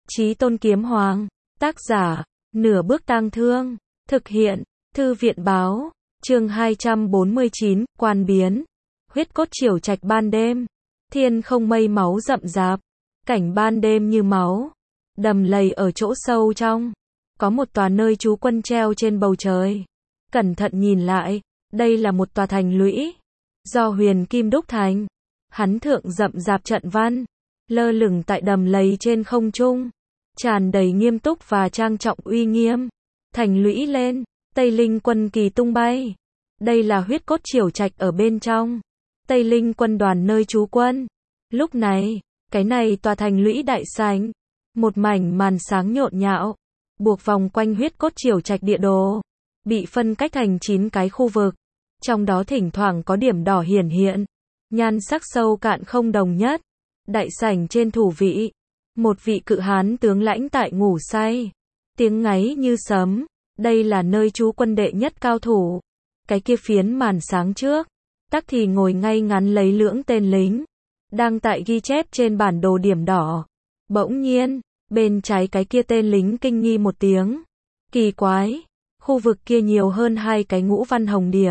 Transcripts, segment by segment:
Chí Tôn Kiếm Hoàng, tác giả, Nửa Bước Tang Thương, thực hiện, Thư viện Báo, chương 249, Quan Biến, huyết cốt triều trạch ban đêm, thiên không mây máu rậm rạp, cảnh ban đêm như máu, đầm lầy ở chỗ sâu trong, có một tòa nơi trú quân treo trên bầu trời, cẩn thận nhìn lại, đây là một tòa thành lũy, do huyền kim đúc thành, hắn thượng rậm rạp trận văn, lơ lửng tại đầm lầy trên không trung, tràn đầy nghiêm túc và trang trọng uy nghiêm, thành lũy lên, Tây Linh quân kỳ tung bay, đây là huyết cốt triều trạch ở bên trong, Tây Linh quân đoàn nơi trú quân, lúc này, cái này tòa thành lũy đại sảnh, một mảnh màn sáng nhộn nhạo, buộc vòng quanh huyết cốt triều trạch địa đồ, bị phân cách thành 9 cái khu vực, trong đó thỉnh thoảng có điểm đỏ hiển hiện, nhan sắc sâu cạn không đồng nhất, đại sảnh trên thủ vị, một vị cự hán tướng lãnh tại ngủ say, tiếng ngáy như sấm, đây là nơi trú quân đệ nhất cao thủ, cái kia phiến màn sáng trước, tắc thì ngồi ngay ngắn lấy lưỡng tên lính, đang tại ghi chép trên bản đồ điểm đỏ, bỗng nhiên, bên trái cái kia tên lính kinh nghi một tiếng, kỳ quái, khu vực kia nhiều hơn 2 cái ngũ văn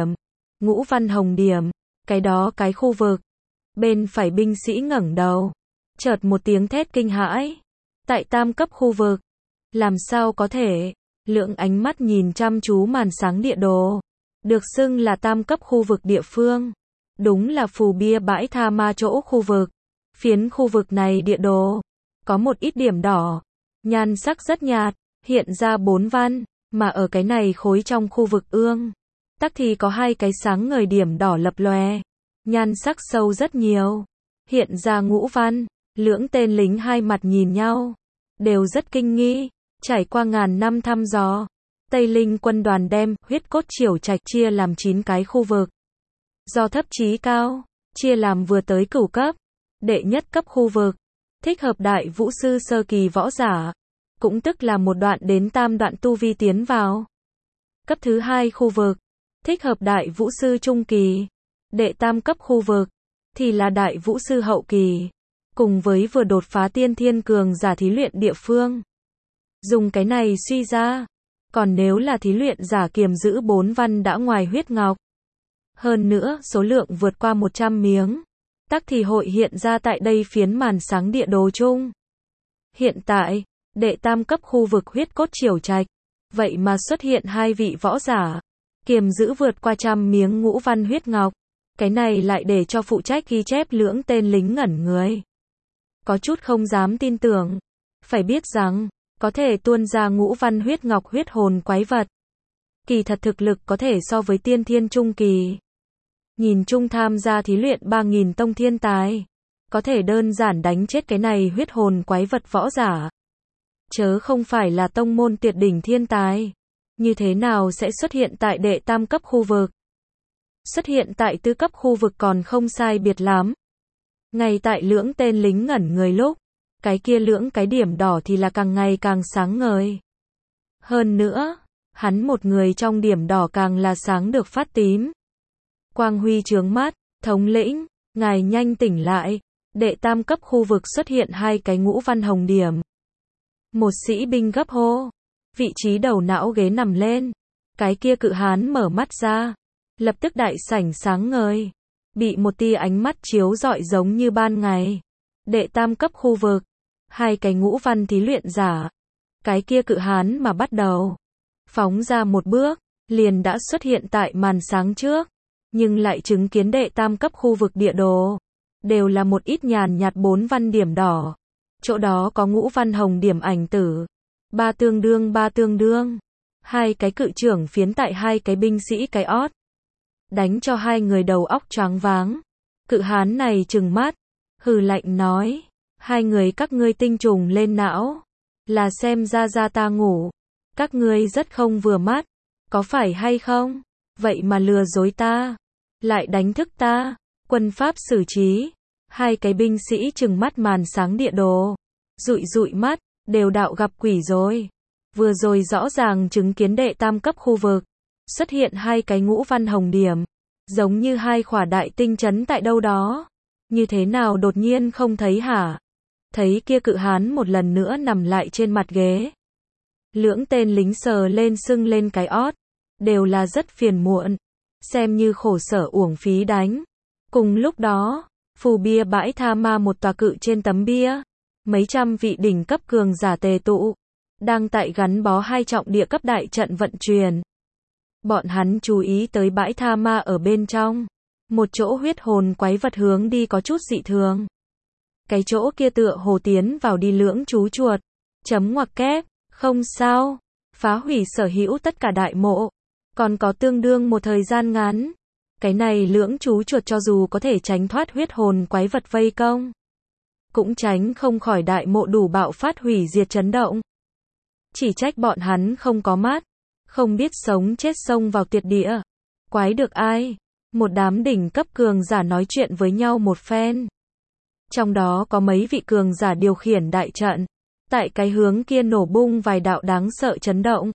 hồng điểm, cái đó cái khu vực, bên phải binh sĩ ngẩng đầu, chợt một tiếng thét kinh hãi, tại tam cấp khu vực, làm sao có thể, lượng ánh mắt nhìn chăm chú màn sáng địa đồ, được xưng là tam cấp khu vực địa phương, đúng là phù bia bãi tha ma chỗ khu vực, phiến khu vực này địa đồ, có một ít điểm đỏ, nhan sắc rất nhạt, hiện ra 4 văn, mà ở cái này khối trong khu vực ương, tắc thì có 2 cái sáng ngời điểm đỏ lập lòe, nhan sắc sâu rất nhiều, hiện ra ngũ văn, lưỡng tên lính hai mặt nhìn nhau, đều rất kinh nghi, trải qua ngàn năm thăm dò, Tây Linh quân đoàn đem huyết cốt triều trạch chia làm 9 cái khu vực, do thấp chí cao, chia làm vừa tới cửu cấp, đệ nhất cấp khu vực, thích hợp đại vũ sư sơ kỳ võ giả, cũng tức là một đoạn đến tam đoạn tu vi tiến vào. Cấp thứ 2 khu vực, thích hợp đại vũ sư trung kỳ, đệ tam cấp khu vực, thì là đại vũ sư hậu kỳ, cùng với vừa đột phá tiên thiên cường giả thí luyện địa phương. Dùng cái này suy ra, còn nếu là thí luyện giả kiềm giữ 4 văn đã ngoài huyết ngọc, hơn nữa số lượng vượt qua 100 miếng, tắc thì hội hiện ra tại đây phiến màn sáng địa đồ chung. Hiện tại, đệ tam cấp khu vực huyết cốt triều trạch, vậy mà xuất hiện 2 vị võ giả, kiềm giữ vượt qua 100 miếng ngũ văn huyết ngọc, cái này lại để cho phụ trách ghi chép lưỡng tên lính ngẩn người. Có chút không dám tin tưởng, phải biết rằng, có thể tuôn ra ngũ văn huyết ngọc huyết hồn quái vật. Kỳ thật thực lực có thể so với tiên thiên trung kỳ. Nhìn chung tham gia thí luyện 3.000 tông thiên tài, có thể đơn giản đánh chết cái này huyết hồn quái vật võ giả. Chớ không phải là tông môn tuyệt đỉnh thiên tài. Như thế nào sẽ xuất hiện tại đệ tam cấp khu vực? Xuất hiện tại tứ cấp khu vực còn không sai biệt lắm. Ngay tại lưỡng tên lính ngẩn người lúc, cái kia lưỡng cái điểm đỏ thì là càng ngày càng sáng ngời. Hơn nữa, hắn một người trong điểm đỏ càng là sáng được phát tím. Quang huy chướng mắt, thống lĩnh, ngài nhanh tỉnh lại, đệ tam cấp khu vực xuất hiện 2 cái ngũ văn hồng điểm. Một sĩ binh gấp hô, vị trí đầu não ghế nằm lên, cái kia cự hán mở mắt ra, lập tức đại sảnh sáng ngời, bị một tia ánh mắt chiếu rọi giống như ban ngày. Đệ tam cấp khu vực, 2 cái ngũ văn thí luyện giả, cái kia cự hán mà bắt đầu phóng ra một bước, liền đã xuất hiện tại màn sáng trước, nhưng lại chứng kiến đệ tam cấp khu vực địa đồ, đều là một ít nhàn nhạt 4 văn điểm đỏ, chỗ đó có ngũ văn hồng điểm ảnh tử, 3 tương đương, 2 cái cự trưởng phiến tại 2 cái binh sĩ cái ót, đánh cho 2 người đầu óc choáng váng. Cự hán này trừng mắt, hừ lạnh nói, 2 người các ngươi tinh trùng lên não, là xem ra ta ngủ, các ngươi rất không vừa mắt, có phải hay không? Vậy mà lừa dối ta, lại đánh thức ta, quân pháp xử trí. 2 cái binh sĩ trừng mắt màn sáng địa đồ, dụi mắt, đều đạo gặp quỷ rồi. Vừa rồi rõ ràng chứng kiến đệ tam cấp khu vực, xuất hiện 2 cái ngũ văn hồng điểm, giống như 2 khỏa đại tinh chấn tại đâu đó. Như thế nào đột nhiên không thấy hả? thấy kia cự hán một lần nữa nằm lại trên mặt ghế. Lưỡng tên lính sờ lên sưng lên cái ót, đều là rất phiền muộn, xem như khổ sở uổng phí đánh. Cùng lúc đó, phù bia bãi tha ma một tòa cự trên tấm bia, mấy trăm vị đỉnh cấp cường giả tề tụ, đang tại gắn bó hai trọng địa cấp đại trận vận chuyển. Bọn hắn chú ý tới bãi tha ma ở bên trong, một chỗ huyết hồn quái vật hướng đi có chút dị thường. Cái chỗ kia tựa hồ tiến vào đi lưỡng chú chuột, chấm ngoặc kép, không sao, phá hủy sở hữu tất cả đại mộ, còn có tương đương một thời gian ngắn. Cái này lưỡng chú chuột cho dù có thể tránh thoát huyết hồn quái vật vây công, cũng tránh không khỏi đại mộ đủ bạo phát hủy diệt chấn động. Chỉ trách bọn hắn không có mắt, không biết sống chết xông vào tuyệt địa. Quái được ai? Một đám đỉnh cấp cường giả nói chuyện với nhau một phen. Trong đó có mấy vị cường giả điều khiển đại trận, tại cái hướng kia nổ bung vài đạo đáng sợ chấn động.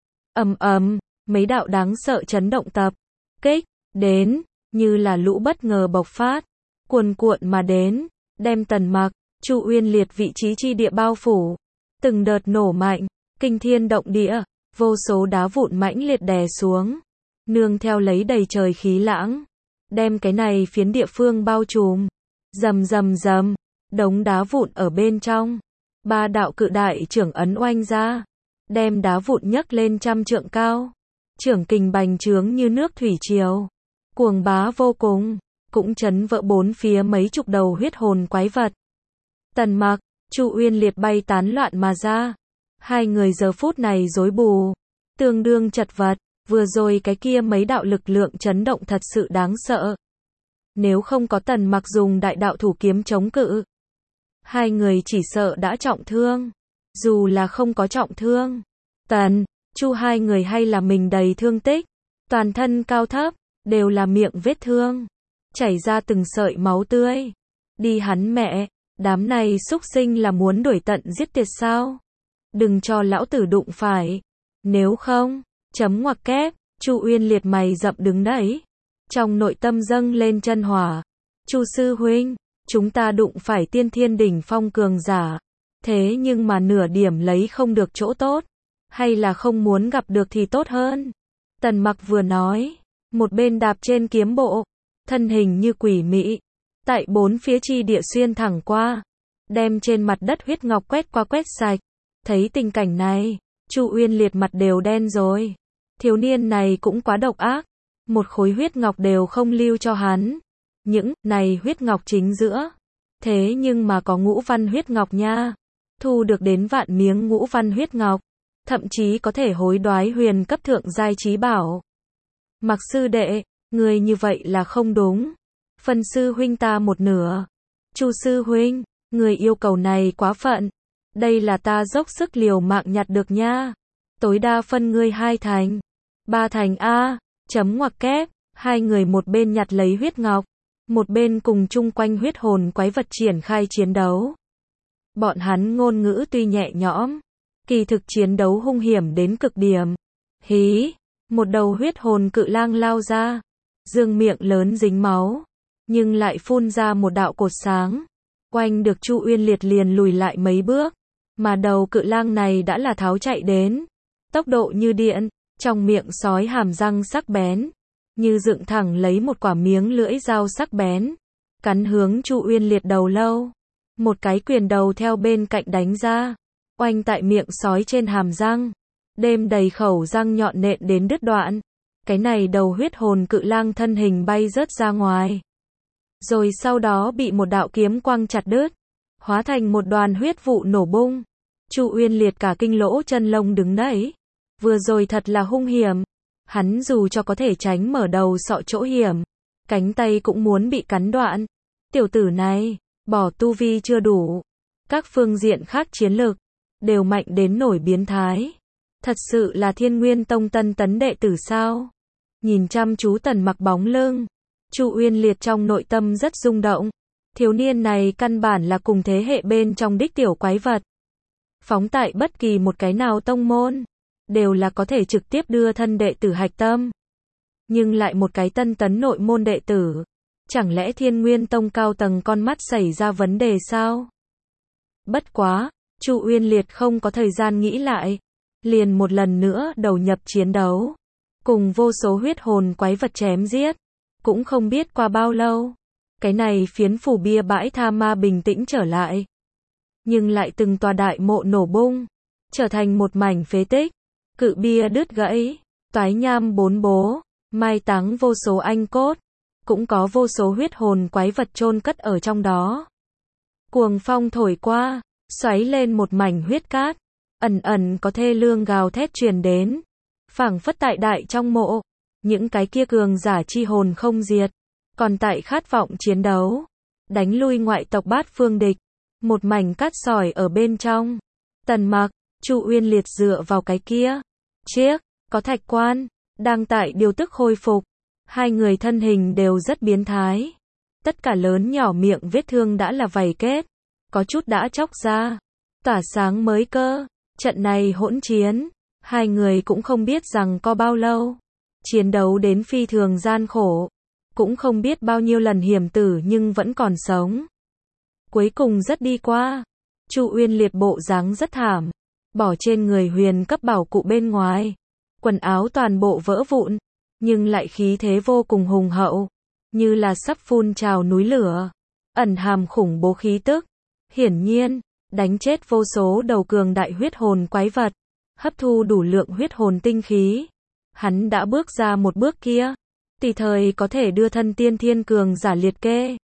Ầm ầm, mấy đạo đáng sợ chấn động tập kích đến, như là lũ bất ngờ bộc phát, cuồn cuộn mà đến, đem Tần Mặc, Chu Uyên Liệt vị trí chi địa bao phủ. Từng đợt nổ mạnh, kinh thiên động địa, vô số đá vụn mãnh liệt đè xuống, nương theo lấy đầy trời khí lãng, đem cái này phiến địa phương bao trùm. Rầm rầm rầm, đống đá vụn ở bên trong, ba đạo cự đại trưởng ấn oanh ra, đem đá vụn nhấc lên trăm trượng cao. Trưởng kình bành trướng như nước thủy triều, cuồng bá vô cùng, cũng chấn vỡ bốn phía mấy chục đầu huyết hồn quái vật. Tần Mặc, Chu Uyên Liệt bay tán loạn mà ra. Hai người giờ phút này rối bù, tương đương chật vật, vừa rồi cái kia mấy đạo lực lượng chấn động thật sự đáng sợ. Nếu không có Tần Mặc dùng đại đạo thủ kiếm chống cự, hai người chỉ sợ đã trọng thương. Dù là không có trọng thương, Tần, Chu hai người hay là mình đầy thương tích, toàn thân cao thấp, đều là miệng vết thương, chảy ra từng sợi máu tươi. Đi hắn mẹ, đám này xúc sinh là muốn đuổi tận giết tuyệt sao? Đừng cho lão tử đụng phải. Nếu không, chấm ngoặc kép, Chu Uyên Liệt mày rậm đứng đấy. Trong nội tâm dâng lên chân hỏa. Chu sư huynh, chúng ta đụng phải tiên thiên đỉnh phong cường giả. Thế nhưng mà nửa điểm lấy không được chỗ tốt. Hay là không muốn gặp được thì tốt hơn. Tần Mặc vừa nói, một bên đạp trên kiếm bộ, thân hình như quỷ mị, tại bốn phía chi địa xuyên thẳng qua, đem trên mặt đất huyết ngọc quét qua quét sạch. Thấy tình cảnh này, Chu Uyên Liệt mặt đều đen rồi. Thiếu niên này cũng quá độc ác, một khối huyết ngọc đều không lưu cho hắn. Những này huyết ngọc chính giữa, thế nhưng mà có ngũ văn huyết ngọc nha. Thu được đến vạn miếng ngũ văn huyết ngọc, thậm chí có thể hối đoái huyền cấp thượng giai chí bảo. Mặc sư đệ, người như vậy là không đúng. Phân sư huynh ta một nửa. Chu sư huynh, người yêu cầu này quá phận. Đây là ta dốc sức liều mạng nhặt được nha. Tối đa phân ngươi 2 thành. 3 thành A, chấm ngoặc kép. Hai người một bên nhặt lấy huyết ngọc, một bên cùng chung quanh huyết hồn quái vật triển khai chiến đấu. Bọn hắn ngôn ngữ tuy nhẹ nhõm, kỳ thực chiến đấu hung hiểm đến cực điểm. Hí, một đầu huyết hồn cự lang lao ra, dương miệng lớn dính máu, nhưng lại phun ra một đạo cột sáng. Oanh được Chu Uyên Liệt liền lùi lại mấy bước, mà đầu cự lang này đã là tháo chạy đến, tốc độ như điện, trong miệng sói hàm răng sắc bén, như dựng thẳng lấy một quả miếng lưỡi dao sắc bén, cắn hướng Chu Uyên Liệt đầu lâu. Một cái quyền đầu theo bên cạnh đánh ra, oanh tại miệng sói trên hàm răng, đêm đầy khẩu răng nhọn nện đến đứt đoạn. Cái này đầu huyết hồn cự lang thân hình bay rớt ra ngoài, rồi sau đó bị một đạo kiếm quang chặt đứt, hóa thành một đoàn huyết vụ nổ bung. Chu Uyên Liệt cả kinh lỗ chân lông đứng đấy. Vừa rồi thật là hung hiểm. Hắn dù cho có thể tránh mở đầu sọ chỗ hiểm, cánh tay cũng muốn bị cắn đoạn. Tiểu tử này, bỏ tu vi chưa đủ, các phương diện khác chiến lực đều mạnh đến nổi biến thái. Thật sự là Thiên Nguyên Tông tân tấn đệ tử sao? Nhìn chăm chú Tần Mặc bóng lưng, Chu Uyên Liệt trong nội tâm rất rung động. Thiếu niên này căn bản là cùng thế hệ bên trong đích tiểu quái vật. Phóng tại bất kỳ một cái nào tông môn, đều là có thể trực tiếp đưa thân đệ tử hạch tâm. Nhưng lại một cái tân tấn nội môn đệ tử, chẳng lẽ Thiên Nguyên Tông cao tầng con mắt xảy ra vấn đề sao? Bất quá, Chu Uyên Liệt không có thời gian nghĩ lại, liền một lần nữa đầu nhập chiến đấu, cùng vô số huyết hồn quái vật chém giết. Cũng không biết qua bao lâu, cái này phiến phủ bia bãi tha ma bình tĩnh trở lại. Nhưng lại từng tòa đại mộ nổ bung, trở thành một mảnh phế tích, cự bia đứt gãy, toái nham bốn bố, mai táng vô số anh cốt, cũng có vô số huyết hồn quái vật chôn cất ở trong đó. Cuồng phong thổi qua, xoáy lên một mảnh huyết cát, ẩn ẩn có thê lương gào thét truyền đến, phảng phất tại đại trong mộ, những cái kia cường giả chi hồn không diệt, còn tại khát vọng chiến đấu, đánh lui ngoại tộc bát phương địch, một mảnh cát sỏi ở bên trong. Tần Mặc, Chu Uyên Liệt dựa vào cái kia chiếc có thạch quan, đang tại điều tức khôi phục. Hai người thân hình đều rất biến thái, tất cả lớn nhỏ miệng vết thương đã là vảy kết, có chút đã chóc ra, tỏa sáng mới cơ. Trận này hỗn chiến, hai người cũng không biết rằng có bao lâu, chiến đấu đến phi thường gian khổ, cũng không biết bao nhiêu lần hiểm tử nhưng vẫn còn sống. Cuối cùng rất đi qua, Chu Uyên Liệt bộ dáng rất thảm, bỏ trên người huyền cấp bảo cụ bên ngoài, quần áo toàn bộ vỡ vụn, nhưng lại khí thế vô cùng hùng hậu, như là sắp phun trào núi lửa, ẩn hàm khủng bố khí tức. Hiển nhiên, đánh chết vô số đầu cường đại huyết hồn quái vật, hấp thu đủ lượng huyết hồn tinh khí. Hắn đã bước ra một bước kia, tùy thời có thể đưa thân tiên thiên cường giả liệt kê.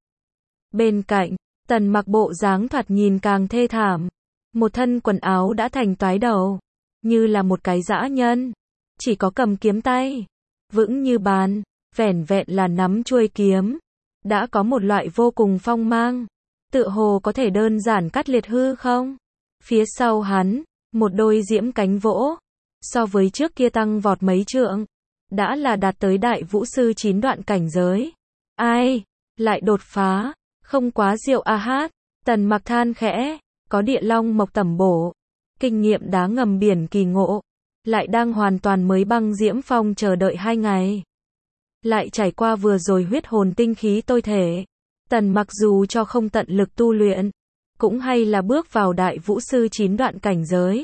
Bên cạnh, Tần Mặc bộ dáng thoạt nhìn càng thê thảm, một thân quần áo đã thành toái đầu, như là một cái dã nhân, chỉ có cầm kiếm tay, vững như bàn, vẻn vẹn là nắm chuôi kiếm, đã có một loại vô cùng phong mang, tựa hồ có thể đơn giản cắt liệt hư không. Phía sau hắn, một đôi diễm cánh vỗ, so với trước kia tăng vọt mấy trượng, đã là đạt tới đại vũ sư 9 đoạn cảnh giới. Ai, lại đột phá, không quá diệu a hát. Tần Mặc than khẽ, có địa long mộc tẩm bổ, kinh nghiệm đá ngầm biển kỳ ngộ, lại đang hoàn toàn mới băng diễm phong chờ đợi 2 ngày. Lại trải qua vừa rồi huyết hồn tinh khí tôi thể, Tần Mặc dù cho không tận lực tu luyện, cũng hay là bước vào đại vũ sư 9 đoạn cảnh giới.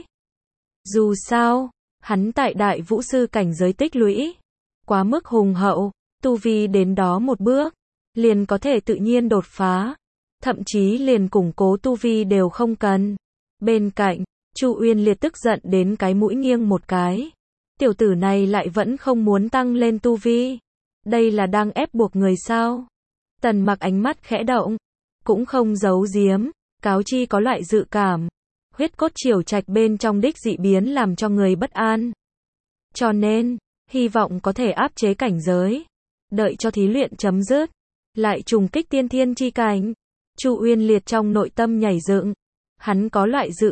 Dù sao, hắn tại đại vũ sư cảnh giới tích lũy quá mức hùng hậu, tu vi đến đó một bước, liền có thể tự nhiên đột phá, thậm chí liền củng cố tu vi đều không cần. Bên cạnh, Chu Uyên Liệt tức giận đến cái mũi nghiêng một cái. Tiểu tử này lại vẫn không muốn tăng lên tu vi. Đây là đang ép buộc người sao? Tần Mặc ánh mắt khẽ động, cũng không giấu giếm, cáo chi có loại dự cảm. Huyết cốt triều trạch bên trong đích dị biến làm cho người bất an. Cho nên, hy vọng có thể áp chế cảnh giới. Đợi cho thí luyện chấm dứt, lại trùng kích tiên thiên chi cảnh. Chu Uyên Liệt trong nội tâm nhảy dựng. Hắn có loại dự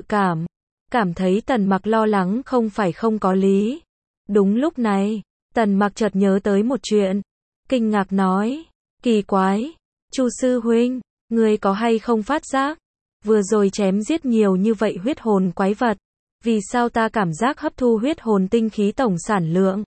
cảm thấy Tần Mặc lo lắng không phải không có lý. Đúng lúc này, Tần Mặc chợt nhớ tới một chuyện, kinh ngạc nói, kỳ quái, Chu sư huynh, ngươi có hay không phát giác, vừa rồi chém giết nhiều như vậy huyết hồn quái vật, vì sao ta cảm giác hấp thu huyết hồn tinh khí tổng sản lượng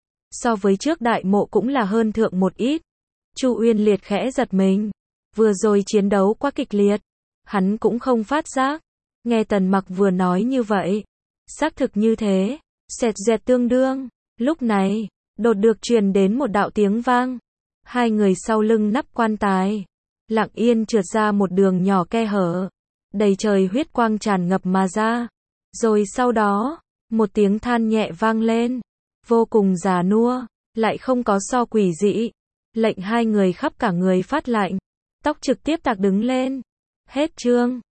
so với trước đại mộ cũng là hơn thượng một ít. Chu Uyên Liệt khẽ giật mình, vừa rồi chiến đấu quá kịch liệt, hắn cũng không phát giác. Nghe Tần Mặc vừa nói như vậy, xác thực như thế, xẹt dẹt tương đương. Lúc này, đột được truyền đến một đạo tiếng vang. Hai người sau lưng nắp quan tài, lặng yên trượt ra một đường nhỏ khe hở, đầy trời huyết quang tràn ngập mà ra. Rồi sau đó, một tiếng than nhẹ vang lên, vô cùng già nua, lại không có so quỷ dị, lệnh hai người khắp cả người phát lạnh, tóc trực tiếp tạc đứng lên. Hết chương.